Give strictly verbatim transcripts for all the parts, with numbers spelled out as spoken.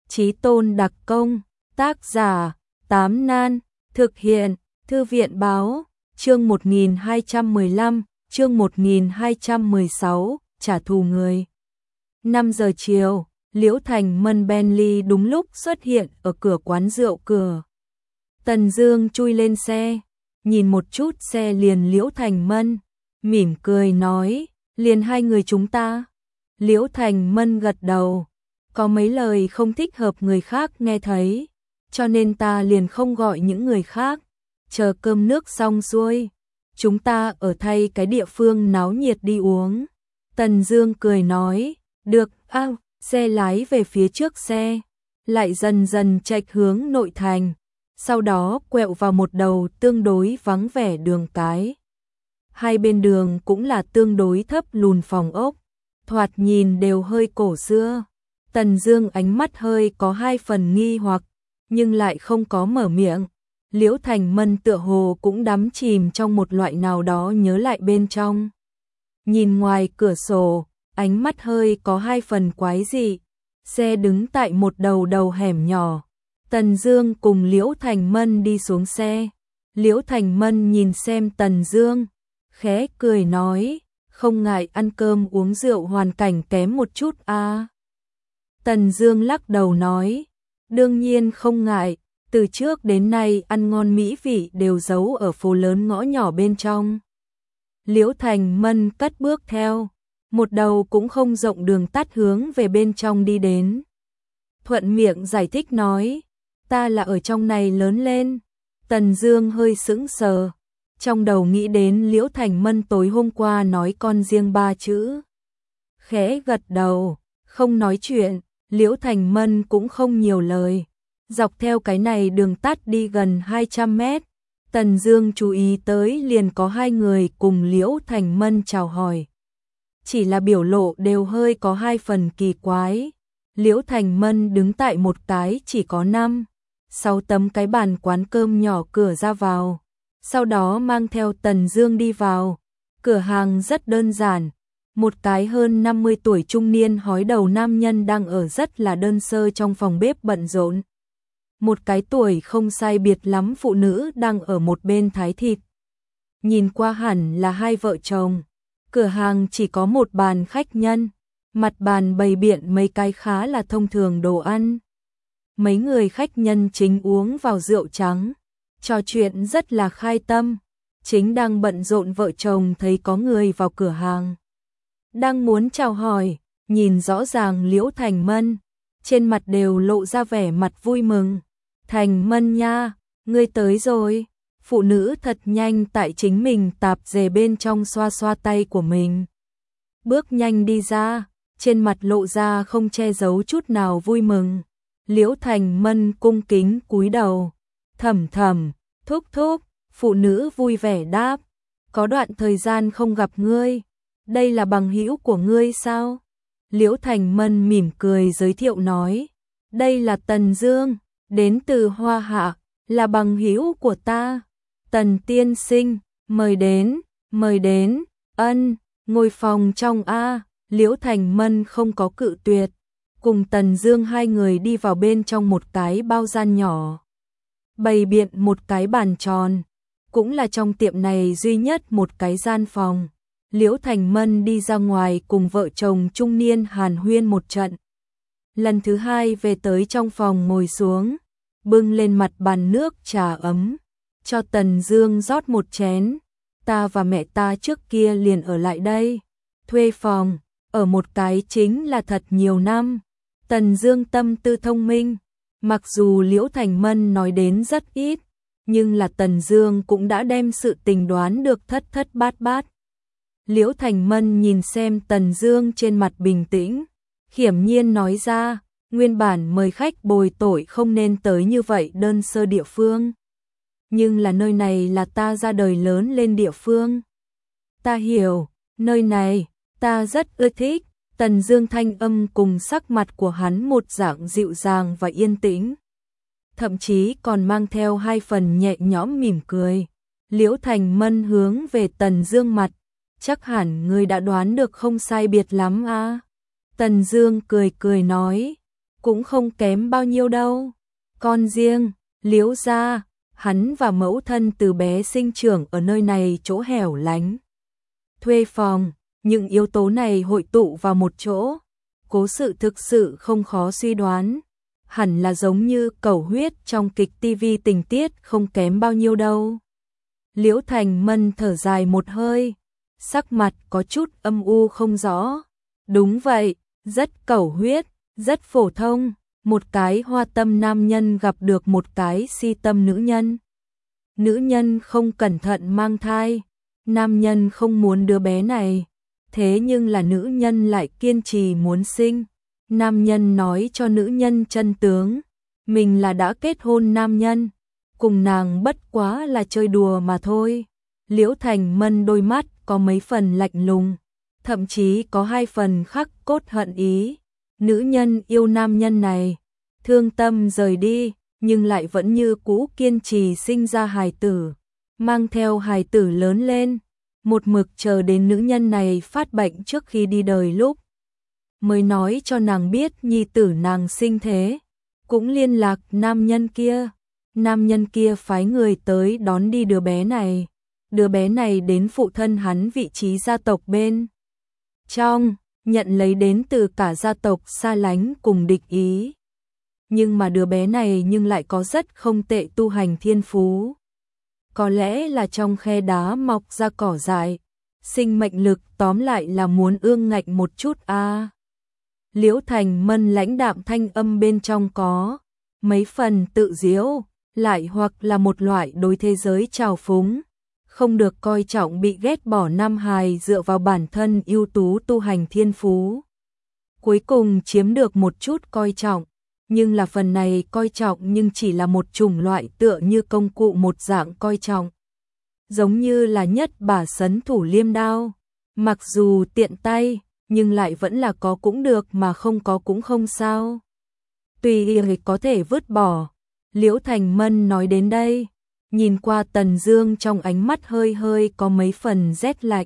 Chí tôn đặc công, tác giả, Tám Nan, thực hiện, Thư viện báo, chương một nghìn hai trăm mười lăm, chương một nghìn hai trăm mười sáu, trả thù người. năm giờ chiều, Liễu Thành Mân Bentley đúng lúc xuất hiện ở cửa quán rượu cửa. Tần Dương chui lên xe, nhìn một chút xe liền Liễu Thành Mân, mỉm cười nói, liền hai người chúng ta. Liễu Thành Mân gật đầu, có mấy lời không thích hợp người khác nghe thấy, cho nên ta liền không gọi những người khác, chờ cơm nước xong xuôi, chúng ta ở thay cái địa phương náo nhiệt đi uống. Tần Dương cười nói, được, a, à, xe lái về phía trước xe, lại dần dần chệch hướng nội thành, sau đó quẹo vào một đầu tương đối vắng vẻ đường cái. Hai bên đường cũng là tương đối thấp lùn phòng ốc, thoạt nhìn đều hơi cổ xưa. Tần Dương ánh mắt hơi có hai phần nghi hoặc, nhưng lại không có mở miệng. Liễu Thành Mân tựa hồ cũng đắm chìm trong một loại nào đó nhớ lại bên trong. Nhìn ngoài cửa sổ, ánh mắt hơi có hai phần quái dị. Xe đứng tại một đầu đầu hẻm nhỏ. Tần Dương cùng Liễu Thành Mân đi xuống xe. Liễu Thành Mân nhìn xem Tần Dương, khẽ cười nói, không ngại ăn cơm uống rượu hoàn cảnh kém một chút à. Tần Dương lắc đầu nói, đương nhiên không ngại, từ trước đến nay ăn ngon mỹ vị đều giấu ở phố lớn ngõ nhỏ bên trong. Liễu Thành Mân cất bước theo, một đầu cũng không rộng đường tắt hướng về bên trong đi đến. Thuận miệng giải thích nói, ta là ở trong này lớn lên. Tần Dương hơi sững sờ, trong đầu nghĩ đến Liễu Thành Mân tối hôm qua nói con riêng ba chữ. Khẽ gật đầu, không nói chuyện, Liễu Thành Mân cũng không nhiều lời. Dọc theo cái này đường tắt đi gần hai trăm mét, Tần Dương chú ý tới liền có hai người cùng Liễu Thành Mân chào hỏi. Chỉ là biểu lộ đều hơi có hai phần kỳ quái. Liễu Thành Mân đứng tại một cái chỉ có năm, sáu tấm cái bàn quán cơm nhỏ cửa ra vào, sau đó mang theo Tần Dương đi vào. Cửa hàng rất đơn giản, một cái hơn năm mươi tuổi trung niên hói đầu nam nhân đang ở rất là đơn sơ trong phòng bếp bận rộn. Một cái tuổi không sai biệt lắm phụ nữ đang ở một bên thái thịt. Nhìn qua hẳn là hai vợ chồng. Cửa hàng chỉ có một bàn khách nhân, mặt bàn bày biện mấy cái khá là thông thường đồ ăn. Mấy người khách nhân chính uống vào rượu trắng, trò chuyện rất là khai tâm. Chính đang bận rộn vợ chồng thấy có người vào cửa hàng, đang muốn chào hỏi, nhìn rõ ràng Liễu Thành Mân, trên mặt đều lộ ra vẻ mặt vui mừng. Thành Mân nha, ngươi tới rồi. Phụ nữ thật nhanh tại chính mình tạp dề bên trong xoa xoa tay của mình. Bước nhanh đi ra, trên mặt lộ ra không che giấu chút nào vui mừng. Liễu Thành Mân cung kính cúi đầu, thầm thầm, thúc thúc. Phụ nữ vui vẻ đáp, có đoạn thời gian không gặp ngươi, đây là bằng hữu của ngươi sao? Liễu Thành Mân mỉm cười giới thiệu nói, đây là Tần Dương, đến từ Hoa Hạ, là bằng hữu của ta. Tần tiên sinh, mời đến, mời đến, ân, ngồi phòng trong a. Liễu Thành Mân không có cự tuyệt, cùng Tần Dương hai người đi vào bên trong một cái bao gian nhỏ, bày biện một cái bàn tròn, cũng là trong tiệm này duy nhất một cái gian phòng. Liễu Thành Mân đi ra ngoài cùng vợ chồng trung niên hàn huyên một trận. Lần thứ hai về tới trong phòng ngồi xuống, bưng lên mặt bàn nước trà ấm, cho Tần Dương rót một chén. Ta và mẹ ta trước kia liền ở lại đây, thuê phòng, ở một cái chính là thật nhiều năm. Tần Dương tâm tư thông minh, mặc dù Liễu Thành Mân nói đến rất ít, nhưng là Tần Dương cũng đã đem sự tình đoán được thất thất bát bát. Liễu Thành Mân nhìn xem Tần Dương trên mặt bình tĩnh, khiểm nhiên nói ra, nguyên bản mời khách bồi tội không nên tới như vậy đơn sơ địa phương. Nhưng là nơi này là ta ra đời lớn lên địa phương. Ta hiểu, nơi này, ta rất ưa thích. Tần Dương thanh âm cùng sắc mặt của hắn một dạng dịu dàng và yên tĩnh, thậm chí còn mang theo hai phần nhẹ nhõm mỉm cười. Liễu Thành Mân hướng về Tần Dương mặt, chắc hẳn ngươi đã đoán được không sai biệt lắm a. À? Tần Dương cười cười nói, cũng không kém bao nhiêu đâu. Con riêng, Liễu gia, hắn và mẫu thân từ bé sinh trưởng ở nơi này chỗ hẻo lánh. Thuê phòng, những yếu tố này hội tụ vào một chỗ. Cố sự thực sự không khó suy đoán. Hẳn là giống như Cẩu Huyết trong kịch ti vi tình tiết không kém bao nhiêu đâu. Liễu Thành Mân thở dài một hơi, sắc mặt có chút âm u không rõ. Đúng vậy, rất Cẩu Huyết, rất phổ thông, một cái hoa tâm nam nhân gặp được một cái si tâm nữ nhân. Nữ nhân không cẩn thận mang thai, nam nhân không muốn đứa bé này, thế nhưng là nữ nhân lại kiên trì muốn sinh. Nam nhân nói cho nữ nhân chân tướng, mình là đã kết hôn nam nhân, cùng nàng bất quá là chơi đùa mà thôi. Liễu Thành Mân đôi mắt có mấy phần lạnh lùng, thậm chí có hai phần khắc cốt hận ý. Nữ nhân yêu nam nhân này, thương tâm rời đi, nhưng lại vẫn như cũ kiên trì sinh ra hài tử, mang theo hài tử lớn lên, một mực chờ đến nữ nhân này phát bệnh trước khi đi đời lúc mới nói cho nàng biết nhi tử nàng sinh thế, cũng liên lạc nam nhân kia. Nam nhân kia phái người tới đón đi đứa bé này, đứa bé này đến phụ thân hắn vị trí gia tộc bên trong, nhận lấy đến từ cả gia tộc xa lánh cùng địch ý. Nhưng mà đứa bé này nhưng lại có rất không tệ tu hành thiên phú. Có lẽ là trong khe đá mọc ra cỏ dại, sinh mệnh lực tóm lại là muốn ương ngạnh một chút a. À. Liễu Thành Mân lãnh đạm thanh âm bên trong có mấy phần tự giễu, lại hoặc là một loại đối thế giới trào phúng, không được coi trọng bị ghét bỏ nam hài dựa vào bản thân ưu tú tu hành thiên phú. Cuối cùng chiếm được một chút coi trọng, nhưng là phần này coi trọng nhưng chỉ là một chủng loại tựa như công cụ một dạng coi trọng. Giống như là nhất bả sấn thủ liêm đao, mặc dù tiện tay, nhưng lại vẫn là có cũng được mà không có cũng không sao. Tùy ý có thể vứt bỏ. Liễu Thành Mân nói đến đây, nhìn qua Tần Dương trong ánh mắt hơi hơi có mấy phần rét lạnh.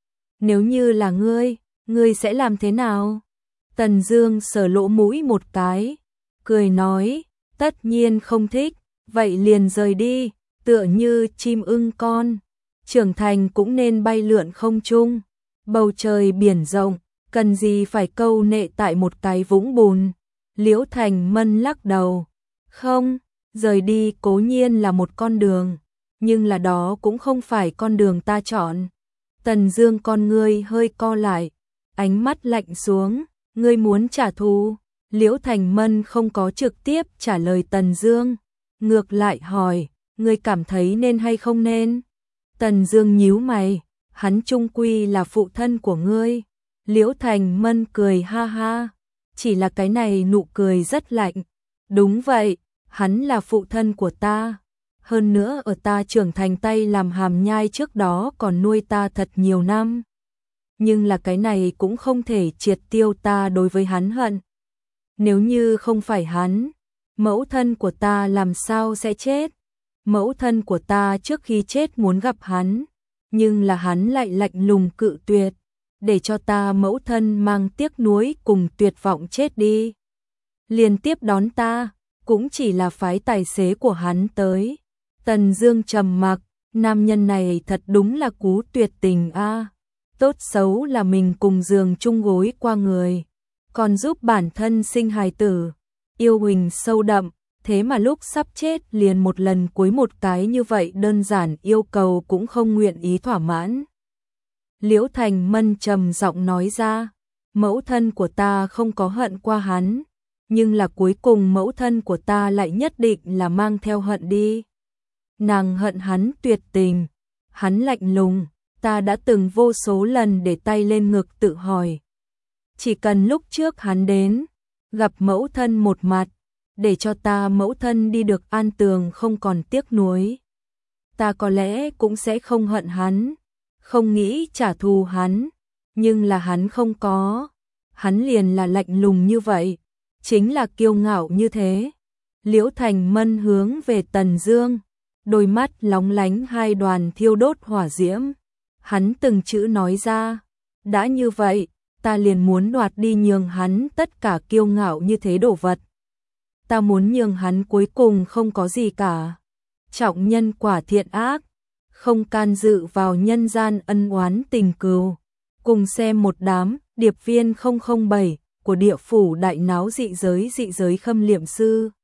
Nếu như là ngươi, ngươi sẽ làm thế nào? Tần Dương sờ lỗ mũi một cái, cười nói, tất nhiên không thích, vậy liền rời đi, tựa như chim ưng con, trưởng thành cũng nên bay lượn không trung, bầu trời biển rộng, cần gì phải câu nệ tại một cái vũng bùn. Liễu Thành Mân lắc đầu, không, rời đi cố nhiên là một con đường, nhưng là đó cũng không phải con đường ta chọn. Tần Dương con ngươi hơi co lại, ánh mắt lạnh xuống, ngươi muốn trả thù? Liễu Thành Mân không có trực tiếp trả lời Tần Dương, ngược lại hỏi, ngươi cảm thấy nên hay không nên? Tần Dương nhíu mày, hắn chung quy là phụ thân của ngươi. Liễu Thành Mân cười ha ha, chỉ là cái này nụ cười rất lạnh. Đúng vậy, hắn là phụ thân của ta. Hơn nữa ở ta trưởng thành tay làm hàm nhai trước đó còn nuôi ta thật nhiều năm. Nhưng là cái này cũng không thể triệt tiêu ta đối với hắn hận. Nếu như không phải hắn, mẫu thân của ta làm sao sẽ chết? Mẫu thân của ta trước khi chết muốn gặp hắn, nhưng là hắn lại lạnh lùng cự tuyệt, để cho ta mẫu thân mang tiếc nuối cùng tuyệt vọng chết đi. Liên tiếp đón ta, cũng chỉ là phái tài xế của hắn tới. Tần Dương trầm mặc, nam nhân này thật đúng là cú tuyệt tình a. À. Tốt xấu là mình cùng giường chung gối qua người, còn giúp bản thân sinh hài tử, yêu huỳnh sâu đậm, thế mà lúc sắp chết liền một lần cuối một cái như vậy đơn giản yêu cầu cũng không nguyện ý thỏa mãn. Liễu Thành Mân trầm giọng nói ra, mẫu thân của ta không có hận qua hắn, nhưng là cuối cùng mẫu thân của ta lại nhất định là mang theo hận đi. Nàng hận hắn tuyệt tình, hắn lạnh lùng, ta đã từng vô số lần để tay lên ngực tự hỏi. Chỉ cần lúc trước hắn đến, gặp mẫu thân một mặt, để cho ta mẫu thân đi được an tường không còn tiếc nuối. Ta có lẽ cũng sẽ không hận hắn, không nghĩ trả thù hắn, nhưng là hắn không có. Hắn liền là lạnh lùng như vậy, chính là kiêu ngạo như thế. Liễu Thành Mân hướng về Tần Dương, đôi mắt lóng lánh hai đoàn thiêu đốt hỏa diễm. Hắn từng chữ nói ra, đã như vậy, ta liền muốn đoạt đi nhường hắn tất cả kiêu ngạo như thế đồ vật. Ta muốn nhường hắn cuối cùng không có gì cả. Trọng nhân quả thiện ác, không can dự vào nhân gian ân oán tình cừu. Cùng xem một đám điệp viên không không bảy của địa phủ đại náo dị giới dị giới khâm liệm sư.